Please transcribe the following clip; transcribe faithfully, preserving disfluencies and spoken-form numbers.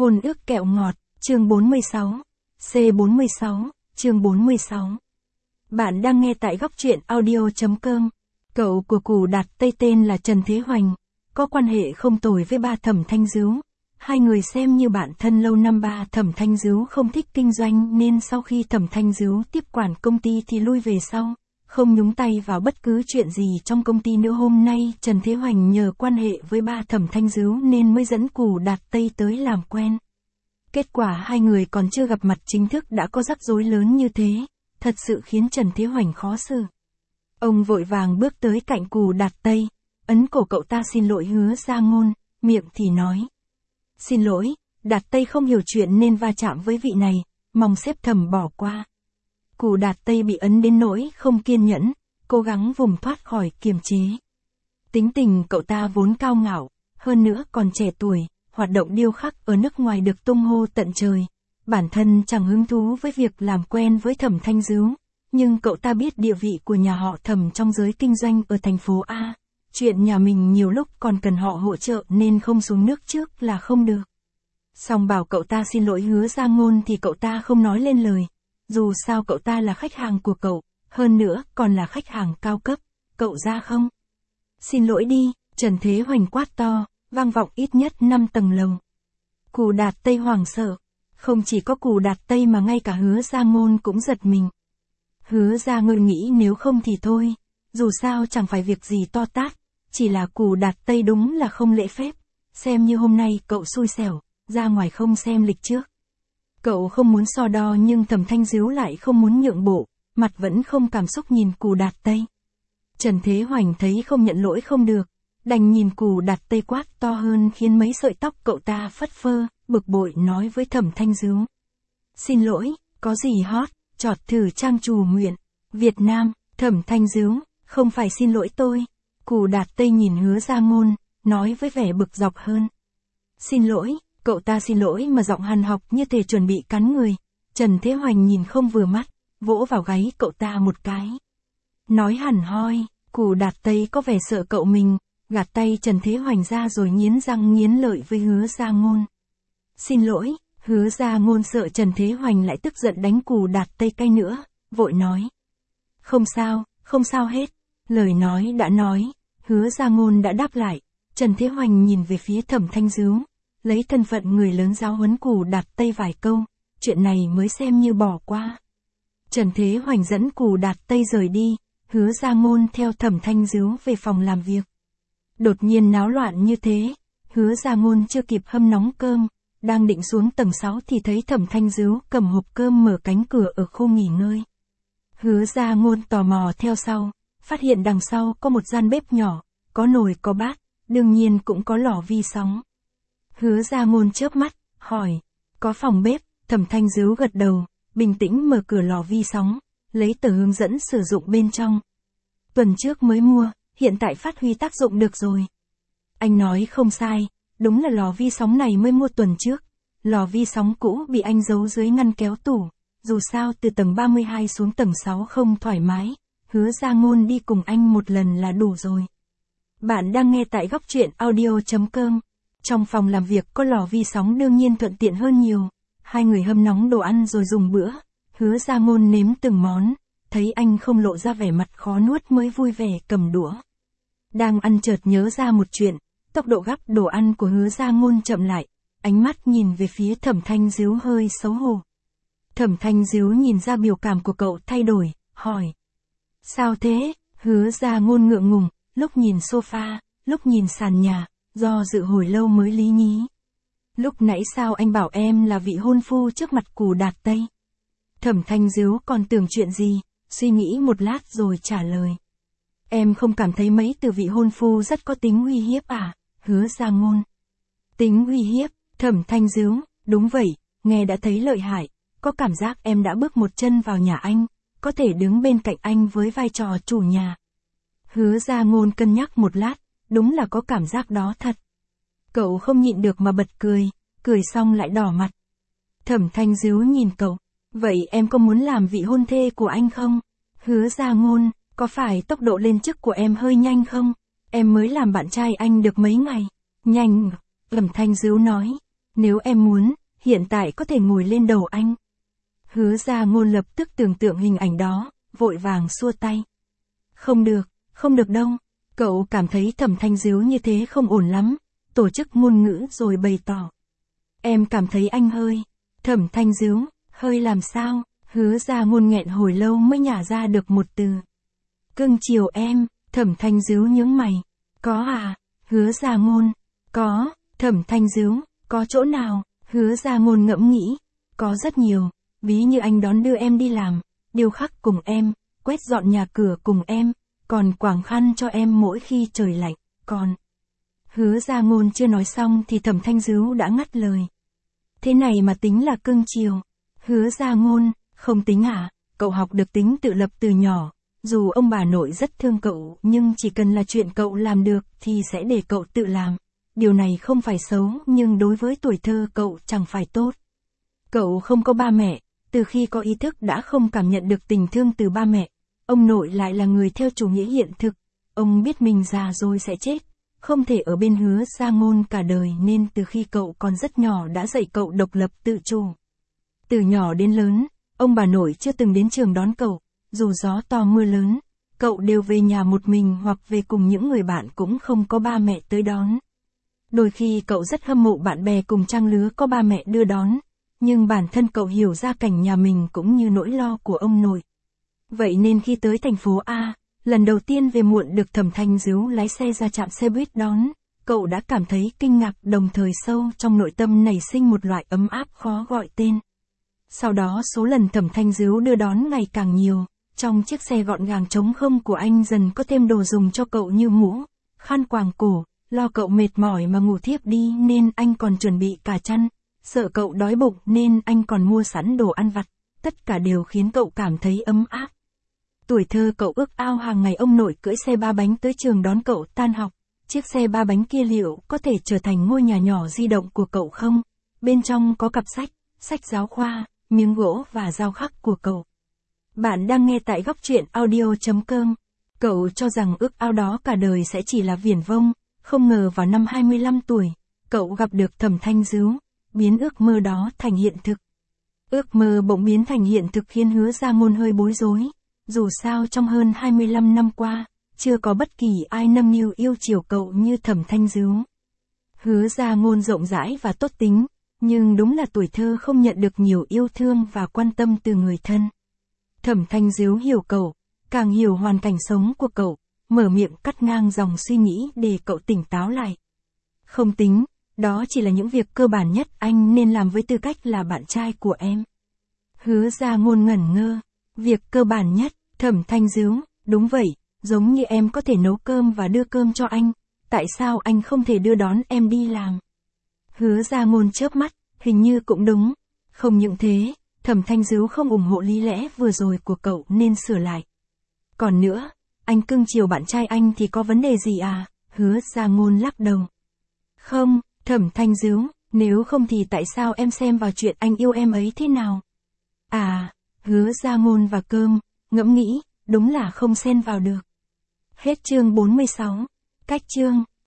Hôn ước kẹo ngọt, chương bốn mươi sáu. C bốn mươi sáu, chương bốn mươi sáu. Bạn đang nghe tại góc truyện audio.com. Cậu của Cù Đạt Tây tên là Trần Thế Hoành, có quan hệ không tồi với ba Thẩm Thanh Dứu. Hai người xem như bạn thân lâu năm. Ba Thẩm Thanh Dứu không thích kinh doanh nên sau khi Thẩm Thanh Dứu tiếp quản công ty thì lui về sau, không nhúng tay vào bất cứ chuyện gì trong công ty nữa. Hôm nay Trần Thế Hoành nhờ quan hệ với ba Thẩm Thanh Dứu nên mới dẫn Cù Đạt Tây tới làm quen. Kết quả hai người còn chưa gặp mặt chính thức đã có rắc rối lớn như thế, thật sự khiến Trần Thế Hoành khó xử. Ông vội vàng bước tới cạnh Cù Đạt Tây, ấn cổ cậu ta xin lỗi Hứa Gia Ngôn, miệng thì nói: "Xin lỗi, Đạt Tây không hiểu chuyện nên va chạm với vị này, mong sếp Thẩm bỏ qua." Cù Đạt Tây bị ấn đến nỗi không kiên nhẫn, cố gắng vùng thoát khỏi kiềm chế. Tính tình cậu ta vốn cao ngạo, hơn nữa còn trẻ tuổi, hoạt động điêu khắc ở nước ngoài được tung hô tận trời. Bản thân chẳng hứng thú với việc làm quen với Thẩm Thanh Dứu, nhưng cậu ta biết địa vị của nhà họ Thẩm trong giới kinh doanh ở thành phố A. Chuyện nhà mình nhiều lúc còn cần họ hỗ trợ nên không xuống nước trước là không được. Xong bảo cậu ta xin lỗi Hứa Gia Ngôn thì cậu ta không nói lên lời. Dù sao cậu ta là khách hàng của cậu, hơn nữa còn là khách hàng cao cấp, cậu ra không? Xin lỗi đi, Trần Thế Hoành quát to, vang vọng ít nhất năm tầng lầu. Cù Đạt Tây hoảng sợ, không chỉ có Cù Đạt Tây mà ngay cả Hứa Gia Ngôn cũng giật mình. Hứa Gia Ngôn nghĩ nếu không thì thôi, dù sao chẳng phải việc gì to tát, chỉ là Cù Đạt Tây đúng là không lễ phép, xem như hôm nay cậu xui xẻo, ra ngoài không xem lịch trước. Cậu không muốn so đo nhưng Thẩm Thanh Dứu lại không muốn nhượng bộ, mặt vẫn không cảm xúc nhìn Cù Đạt Tây. Trần Thế Hoành thấy không nhận lỗi không được, đành nhìn Cù Đạt Tây quát to hơn khiến mấy sợi tóc cậu ta phất phơ, bực bội nói với Thẩm Thanh Dứu: "Xin lỗi, có gì hot, chọt thử trang trù nguyện, Việt Nam." Thẩm Thanh Dứu: "Không phải xin lỗi tôi." Cù Đạt Tây nhìn Hứa Gia Ngôn, nói với vẻ bực dọc hơn: "Xin lỗi." Cậu ta xin lỗi mà giọng hằn học như thể chuẩn bị cắn người. Trần Thế Hoành nhìn không vừa mắt, vỗ vào gáy cậu ta một cái. Nói hẳn hoi, Cù Đạt Tây có vẻ sợ cậu mình, gạt tay Trần Thế Hoành ra rồi nghiến răng nghiến lợi với Hứa Gia Ngôn. "Xin lỗi." Hứa Gia Ngôn sợ Trần Thế Hoành lại tức giận đánh Cù Đạt Tây cay nữa, vội nói: "Không sao, không sao hết." Lời nói đã nói, Hứa Gia Ngôn đã đáp lại. Trần Thế Hoành nhìn về phía Thẩm Thanh Dứu, lấy thân phận người lớn giáo huấn Cù Đạt Tây vài câu, chuyện này mới xem như bỏ qua. Trần Thế Hoành dẫn Cù Đạt Tây rời đi, Hứa Gia Ngôn theo Thẩm Thanh Dứu về phòng làm việc. Đột nhiên náo loạn như thế, Hứa Gia Ngôn chưa kịp hâm nóng cơm, đang định xuống tầng sáu thì thấy Thẩm Thanh Dứu cầm hộp cơm mở cánh cửa ở khu nghỉ ngơi. Hứa Gia Ngôn tò mò theo sau, phát hiện đằng sau có một gian bếp nhỏ, có nồi có bát, đương nhiên cũng có lò vi sóng. Hứa Gia Ngôn chớp mắt, hỏi: "Có phòng bếp?" Thẩm Thanh Dứu gật đầu, bình tĩnh mở cửa lò vi sóng, lấy tờ hướng dẫn sử dụng bên trong. "Tuần trước mới mua, hiện tại phát huy tác dụng được rồi." Anh nói không sai, đúng là lò vi sóng này mới mua tuần trước. Lò vi sóng cũ bị anh giấu dưới ngăn kéo tủ, dù sao từ tầng ba mươi hai xuống tầng sáu không thoải mái, Hứa Gia Ngôn đi cùng anh một lần là đủ rồi. Bạn đang nghe tại góc truyện audio.com. Trong phòng làm việc có lò vi sóng đương nhiên thuận tiện hơn nhiều. Hai người hâm nóng đồ ăn rồi dùng bữa. Hứa Gia Ngôn nếm từng món, thấy anh không lộ ra vẻ mặt khó nuốt mới vui vẻ cầm đũa. Đang ăn chợt nhớ ra một chuyện, tốc độ gắp đồ ăn của Hứa Gia Ngôn chậm lại, ánh mắt nhìn về phía Thẩm Thanh Dứu hơi xấu hổ. Thẩm Thanh Dứu nhìn ra biểu cảm của cậu thay đổi, hỏi: "Sao thế?" Hứa Gia Ngôn ngượng ngùng, lúc nhìn sofa, lúc nhìn sàn nhà, do dự hồi lâu mới lý nhí: "Lúc nãy sao anh bảo em là vị hôn phu trước mặt Cù Đạt Tây?" Thẩm Thanh Dứu còn tưởng chuyện gì, suy nghĩ một lát rồi trả lời: "Em không cảm thấy mấy từ vị hôn phu rất có tính uy hiếp à?" Hứa Gia Ngôn: "Tính uy hiếp?" Thẩm Thanh Dứu: "Đúng vậy, nghe đã thấy lợi hại, có cảm giác em đã bước một chân vào nhà anh, có thể đứng bên cạnh anh với vai trò chủ nhà." Hứa Gia Ngôn cân nhắc một lát, đúng là có cảm giác đó thật. Cậu không nhịn được mà bật cười, cười xong lại đỏ mặt. Thẩm Thanh Dứu nhìn cậu: "Vậy em có muốn làm vị hôn thê của anh không?" Hứa Gia Ngôn: "Có phải tốc độ lên chức của em hơi nhanh không? Em mới làm bạn trai anh được mấy ngày." "Nhanh." Thẩm Thanh Dứu nói: Nếu em muốn, hiện tại có thể ngồi lên đầu anh. Hứa Gia Ngôn lập tức tưởng tượng hình ảnh đó, vội vàng xua tay. Không được, không được đâu. Cậu cảm thấy Thẩm Thanh Diếu như thế không ổn lắm, tổ chức ngôn ngữ rồi bày tỏ. Em cảm thấy anh hơi. Thẩm Thanh Diếu, hơi làm sao? Hứa Gia Ngôn nghẹn hồi lâu mới nhả ra được một từ. Cưng chiều em. Thẩm Thanh Diếu nhướng mày. Có à? Hứa Gia Ngôn. Có. Thẩm Thanh Diếu, có chỗ nào? Hứa Gia Ngôn ngẫm nghĩ. Có rất nhiều, ví như anh đón đưa em đi làm, điêu khắc cùng em, quét dọn nhà cửa cùng em, còn quàng khăn cho em mỗi khi trời lạnh, còn... Hứa Gia Ngôn chưa nói xong thì Thẩm Thanh Diếu đã ngắt lời. Thế này mà tính là cưng chiều. Hứa Gia Ngôn, không tính hả? Cậu học được tính tự lập từ nhỏ, dù ông bà nội rất thương cậu nhưng chỉ cần là chuyện cậu làm được thì sẽ để cậu tự làm. Điều này không phải xấu nhưng đối với tuổi thơ cậu chẳng phải tốt. Cậu không có ba mẹ, từ khi có ý thức đã không cảm nhận được tình thương từ ba mẹ. Ông nội lại là người theo chủ nghĩa hiện thực. Ông biết mình già rồi sẽ chết, không thể ở bên Hứa Gia Ngôn cả đời nên từ khi cậu còn rất nhỏ đã dạy cậu độc lập tự chủ. Từ nhỏ đến lớn, ông bà nội chưa từng đến trường đón cậu, dù gió to mưa lớn, cậu đều về nhà một mình hoặc về cùng những người bạn cũng không có ba mẹ tới đón. Đôi khi cậu rất hâm mộ bạn bè cùng trang lứa có ba mẹ đưa đón, nhưng bản thân cậu hiểu ra cảnh nhà mình cũng như nỗi lo của ông nội. Vậy nên khi tới thành phố A, lần đầu tiên về muộn được Thẩm Thanh Diếu lái xe ra trạm xe buýt đón, cậu đã cảm thấy kinh ngạc đồng thời sâu trong nội tâm nảy sinh một loại ấm áp khó gọi tên. Sau đó số lần Thẩm Thanh Diếu đưa đón ngày càng nhiều, trong chiếc xe gọn gàng trống không của anh dần có thêm đồ dùng cho cậu như mũ, khăn quàng cổ, lo cậu mệt mỏi mà ngủ thiếp đi nên anh còn chuẩn bị cả chăn, sợ cậu đói bụng nên anh còn mua sẵn đồ ăn vặt, tất cả đều khiến cậu cảm thấy ấm áp. Tuổi thơ cậu ước ao hàng ngày ông nội cưỡi xe ba bánh tới trường đón cậu tan học, chiếc xe ba bánh kia liệu có thể trở thành ngôi nhà nhỏ di động của cậu không? Bên trong có cặp sách, sách giáo khoa, miếng gỗ và dao khắc của cậu. Bạn đang nghe tại góc truyện audio chấm com. Cậu cho rằng ước ao đó cả đời sẽ chỉ là viển vông, không ngờ vào năm hai mươi lăm tuổi, cậu gặp được Thẩm Thanh Diếu, biến ước mơ đó thành hiện thực. Ước mơ bỗng biến thành hiện thực khiến Hứa Gia Ngôn hơi bối rối, dù sao trong hơn hai mươi lăm năm qua, chưa có bất kỳ ai nâng niu yêu chiều cậu như Thẩm Thanh Diếu. Hứa Gia Ngôn rộng rãi và tốt tính, nhưng đúng là tuổi thơ không nhận được nhiều yêu thương và quan tâm từ người thân. Thẩm Thanh Diếu hiểu cậu, càng hiểu hoàn cảnh sống của cậu, mở miệng cắt ngang dòng suy nghĩ để cậu tỉnh táo lại. Không tính, đó chỉ là những việc cơ bản nhất anh nên làm với tư cách là bạn trai của em. Hứa Gia Ngôn ngẩn ngơ. Việc cơ bản nhất, Thẩm Thanh Diếu, đúng vậy, giống như em có thể nấu cơm và đưa cơm cho anh, tại sao anh không thể đưa đón em đi làm? Hứa Gia Ngôn chớp mắt, hình như cũng đúng. Không những thế, Thẩm Thanh Diếu không ủng hộ lý lẽ vừa rồi của cậu nên sửa lại. Còn nữa, anh cưng chiều bạn trai anh thì có vấn đề gì à? Hứa Gia Ngôn lắc đầu. Không, Thẩm Thanh Diếu, nếu không thì tại sao em xem vào chuyện anh yêu em ấy thế nào? À, Hứa Gia Ngôn và cơm, ngẫm nghĩ, đúng là không xen vào được. Hết chương bốn mươi sáu. Cách chương.